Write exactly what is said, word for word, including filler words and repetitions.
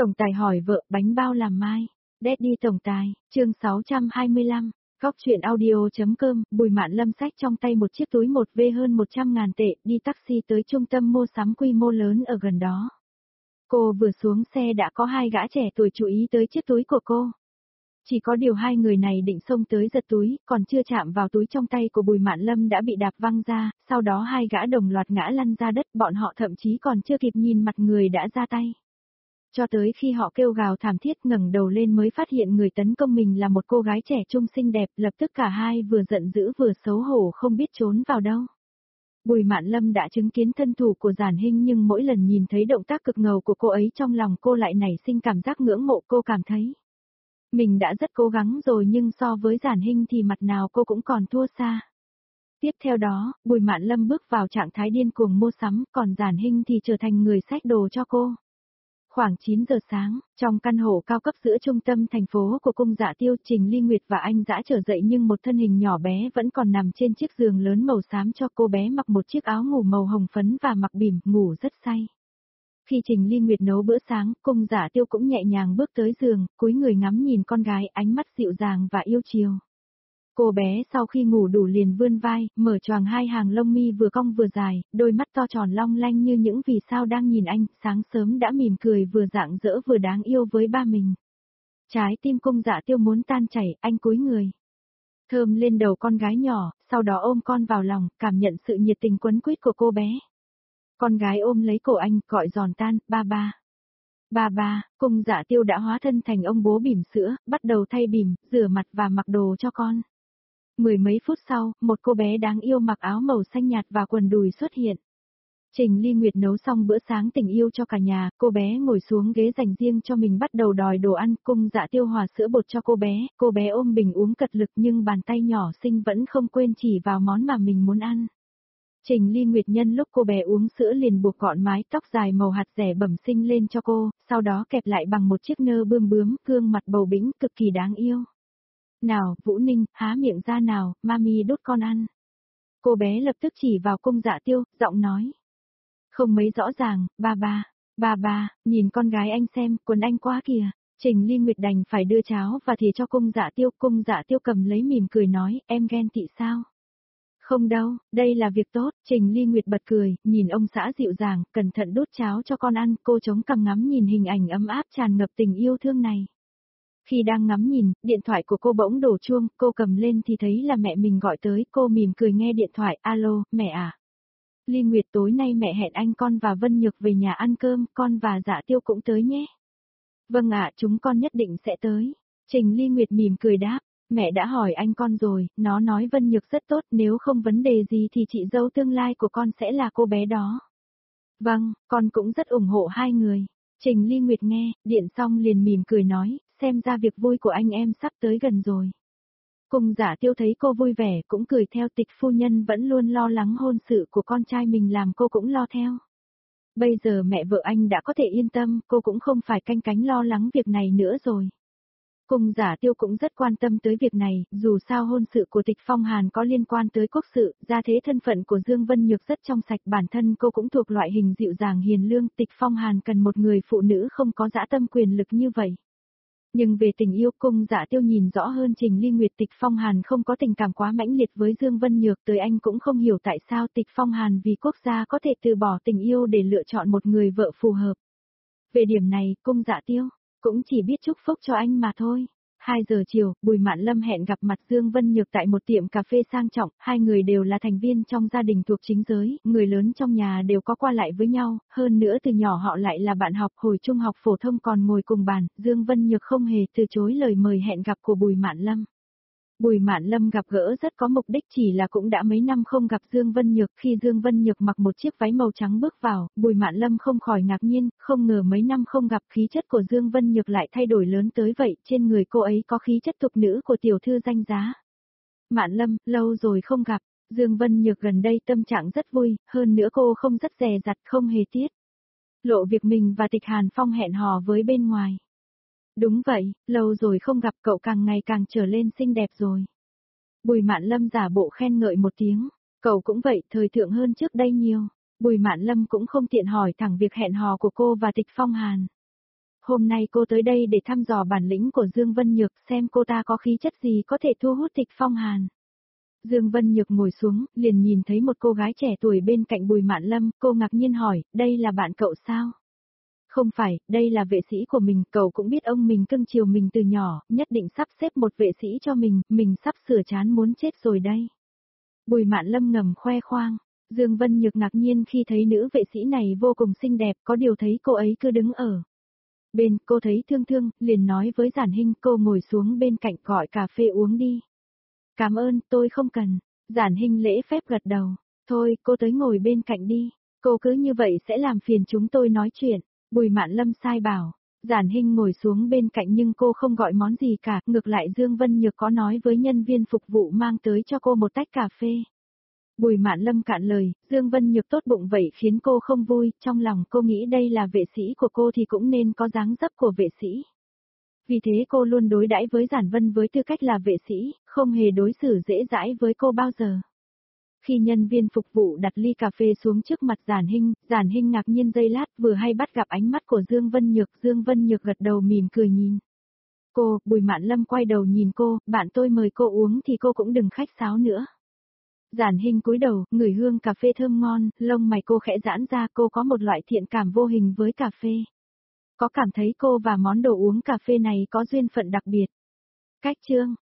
Tổng tài hỏi vợ bánh bao làm mai. Daddy tổng tài, chương sáu trăm hai mươi lăm, góc chuyện audio.com, Bùi Mạn Lâm xách trong tay một chiếc túi một vê hơn một trăm ngàn tệ, đi taxi tới trung tâm mua sắm quy mô lớn ở gần đó. Cô vừa xuống xe đã có hai gã trẻ tuổi chú ý tới chiếc túi của cô. Chỉ có điều hai người này định xông tới giật túi, còn chưa chạm vào túi trong tay của Bùi Mạn Lâm đã bị đạp văng ra, sau đó hai gã đồng loạt ngã lăn ra đất, bọn họ thậm chí còn chưa kịp nhìn mặt người đã ra tay. Cho tới khi họ kêu gào thảm thiết ngẩng đầu lên mới phát hiện người tấn công mình là một cô gái trẻ trung xinh đẹp, lập tức cả hai vừa giận dữ vừa xấu hổ không biết trốn vào đâu. Bùi Mạn Lâm đã chứng kiến thân thủ của Giản Hinh nhưng mỗi lần nhìn thấy động tác cực ngầu của cô ấy trong lòng cô lại nảy sinh cảm giác ngưỡng mộ. Cô cảm thấy mình đã rất cố gắng rồi nhưng so với Giản Hinh thì mặt nào cô cũng còn thua xa. Tiếp theo đó, Bùi Mạn Lâm bước vào trạng thái điên cuồng mua sắm, còn Giản Hinh thì trở thành người xách đồ cho cô. Khoảng chín giờ sáng, trong căn hộ cao cấp giữa trung tâm thành phố của cung Dạ Tiêu, Trình Ly Nguyệt và anh Dã trở dậy nhưng một thân hình nhỏ bé vẫn còn nằm trên chiếc giường lớn màu xám cho cô bé mặc một chiếc áo ngủ màu hồng phấn và mặc bỉm, ngủ rất say. Khi Trình Ly Nguyệt nấu bữa sáng, cung Dạ Tiêu cũng nhẹ nhàng bước tới giường, cúi người ngắm nhìn con gái, ánh mắt dịu dàng và yêu chiều. Cô bé sau khi ngủ đủ liền vươn vai, mở choàng hai hàng lông mi vừa cong vừa dài, đôi mắt to tròn long lanh như những vì sao đang nhìn anh, sáng sớm đã mỉm cười vừa rạng rỡ vừa đáng yêu với ba mình. Trái tim cung Dạ Tiêu muốn tan chảy, anh cúi người. Thơm lên đầu con gái nhỏ, sau đó ôm con vào lòng, cảm nhận sự nhiệt tình quấn quýt của cô bé. Con gái ôm lấy cổ anh, gọi giòn tan, ba ba. Ba ba, cung Dạ Tiêu đã hóa thân thành ông bố bỉm sữa, bắt đầu thay bỉm, rửa mặt và mặc đồ cho con. Mười mấy phút sau, một cô bé đáng yêu mặc áo màu xanh nhạt và quần đùi xuất hiện. Trình Ly Nguyệt nấu xong bữa sáng tình yêu cho cả nhà, cô bé ngồi xuống ghế dành riêng cho mình bắt đầu đòi đồ ăn, cung Dạ Tiêu hòa sữa bột cho cô bé, cô bé ôm bình uống cật lực nhưng bàn tay nhỏ xinh vẫn không quên chỉ vào món mà mình muốn ăn. Trình Ly Nguyệt nhân lúc cô bé uống sữa liền buộc gọn mái tóc dài màu hạt rẻ bẩm sinh lên cho cô, sau đó kẹp lại bằng một chiếc nơ bươm bướm, gương mặt bầu bĩnh cực kỳ đáng yêu. Nào, Vũ Ninh, há miệng ra nào, mami đút con ăn. Cô bé lập tức chỉ vào cung Dạ Tiêu, giọng nói. Không mấy rõ ràng, ba ba, ba ba, nhìn con gái anh xem, quần anh quá kìa. Trình Ly Nguyệt đành phải đưa cháo và thìa cho cung Dạ Tiêu, cung Dạ Tiêu cầm lấy mỉm cười nói, em ghen tị sao? Không đâu, đây là việc tốt, Trình Ly Nguyệt bật cười, nhìn ông xã dịu dàng, cẩn thận đút cháo cho con ăn, cô chống cằm ngắm nhìn hình ảnh ấm áp tràn ngập tình yêu thương này. Khi đang ngắm nhìn, điện thoại của cô bỗng đổ chuông, cô cầm lên thì thấy là mẹ mình gọi tới, cô mỉm cười nghe điện thoại, alo, mẹ à. Ly Nguyệt tối nay mẹ hẹn anh con và Vân Nhược về nhà ăn cơm, con và Dạ Tiêu cũng tới nhé. Vâng ạ, chúng con nhất định sẽ tới. Trình Ly Nguyệt mỉm cười đáp, mẹ đã hỏi anh con rồi, nó nói Vân Nhược rất tốt, nếu không vấn đề gì thì chị dâu tương lai của con sẽ là cô bé đó. Vâng, con cũng rất ủng hộ hai người. Trình Ly Nguyệt nghe, điện xong liền mỉm cười nói, xem ra việc vui của anh em sắp tới gần rồi. Cung Dạ Tiêu thấy cô vui vẻ cũng cười theo, Tịch phu nhân vẫn luôn lo lắng hôn sự của con trai mình làm cô cũng lo theo. Bây giờ mẹ vợ anh đã có thể yên tâm, cô cũng không phải canh cánh lo lắng việc này nữa rồi. Cung Dạ Tiêu cũng rất quan tâm tới việc này, dù sao hôn sự của Tịch Phong Hàn có liên quan tới quốc sự, gia thế thân phận của Dương Vân Nhược rất trong sạch, bản thân cô cũng thuộc loại hình dịu dàng hiền lương, Tịch Phong Hàn cần một người phụ nữ không có dã tâm quyền lực như vậy. Nhưng về tình yêu, cung Dạ Tiêu nhìn rõ hơn Trình Ly Nguyệt. Tịch Phong Hàn không có tình cảm quá mãnh liệt với Dương Vân Nhược, tới anh cũng không hiểu tại sao Tịch Phong Hàn vì quốc gia có thể từ bỏ tình yêu để lựa chọn một người vợ phù hợp. Về điểm này, cung Dạ Tiêu cũng chỉ biết chúc phúc cho anh mà thôi. hai giờ chiều, Bùi Mạn Lâm hẹn gặp mặt Dương Vân Nhược tại một tiệm cà phê sang trọng, hai người đều là thành viên trong gia đình thuộc chính giới, người lớn trong nhà đều có qua lại với nhau, hơn nữa từ nhỏ họ lại là bạn học, hồi trung học phổ thông còn ngồi cùng bàn, Dương Vân Nhược không hề từ chối lời mời hẹn gặp của Bùi Mạn Lâm. Bùi Mạn Lâm gặp gỡ rất có mục đích, chỉ là cũng đã mấy năm không gặp Dương Vân Nhược, khi Dương Vân Nhược mặc một chiếc váy màu trắng bước vào, Bùi Mạn Lâm không khỏi ngạc nhiên, không ngờ mấy năm không gặp khí chất của Dương Vân Nhược lại thay đổi lớn tới vậy, trên người cô ấy có khí chất tục nữ của tiểu thư danh giá. Mạn Lâm, lâu rồi không gặp, Dương Vân Nhược gần đây tâm trạng rất vui, hơn nữa cô không rất dè dặt, không hề tiết lộ việc mình và Tịch Hàn Phong hẹn hò với bên ngoài. Đúng vậy, lâu rồi không gặp, cậu càng ngày càng trở lên xinh đẹp rồi. Bùi Mạn Lâm giả bộ khen ngợi một tiếng, cậu cũng vậy, thời thượng hơn trước đây nhiều. Bùi Mạn Lâm cũng không tiện hỏi thẳng việc hẹn hò của cô và Tịch Phong Hàn. Hôm nay cô tới đây để thăm dò bản lĩnh của Dương Vân Nhược, xem cô ta có khí chất gì có thể thu hút Tịch Phong Hàn. Dương Vân Nhược ngồi xuống, liền nhìn thấy một cô gái trẻ tuổi bên cạnh Bùi Mạn Lâm, cô ngạc nhiên hỏi, đây là bạn cậu sao? Không phải, đây là vệ sĩ của mình, cậu cũng biết ông mình cưng chiều mình từ nhỏ, nhất định sắp xếp một vệ sĩ cho mình, mình sắp sửa chán muốn chết rồi đây. Bùi Mạn Lâm ngầm khoe khoang, Dương Vân Nhược ngạc nhiên khi thấy nữ vệ sĩ này vô cùng xinh đẹp, có điều thấy cô ấy cứ đứng ở bên, cô thấy thương thương, liền nói với Giản Hinh, cô ngồi xuống bên cạnh gọi cà phê uống đi. Cảm ơn, tôi không cần. Giản Hinh lễ phép gật đầu. Thôi, cô tới ngồi bên cạnh đi. Cô cứ như vậy sẽ làm phiền chúng tôi nói chuyện. Bùi Mạn Lâm sai bảo. Giản Hinh ngồi xuống bên cạnh nhưng cô không gọi món gì cả. Ngược lại Dương Vân Nhược có nói với nhân viên phục vụ mang tới cho cô một tách cà phê. Bùi Mạn Lâm cạn lời, Dương Vân Nhược tốt bụng vậy khiến cô không vui. Trong lòng cô nghĩ đây là vệ sĩ của cô thì cũng nên có dáng dấp của vệ sĩ. Vì thế cô luôn đối đãi với Giản Vân với tư cách là vệ sĩ, không hề đối xử dễ dãi với cô bao giờ. Khi nhân viên phục vụ đặt ly cà phê xuống trước mặt Giản Hinh, Giản Hinh ngạc nhiên giây lát vừa hay bắt gặp ánh mắt của Dương Vân Nhược, Dương Vân Nhược gật đầu mỉm cười nhìn. Cô, Bùi Mạn Lâm quay đầu nhìn cô, bạn tôi mời cô uống thì cô cũng đừng khách sáo nữa. Giản Hinh cúi đầu, ngửi hương cà phê thơm ngon, lông mày cô khẽ giãn ra, cô có một loại thiện cảm vô hình với cà phê. Có cảm thấy cô và món đồ uống cà phê này có duyên phận đặc biệt. Cách chương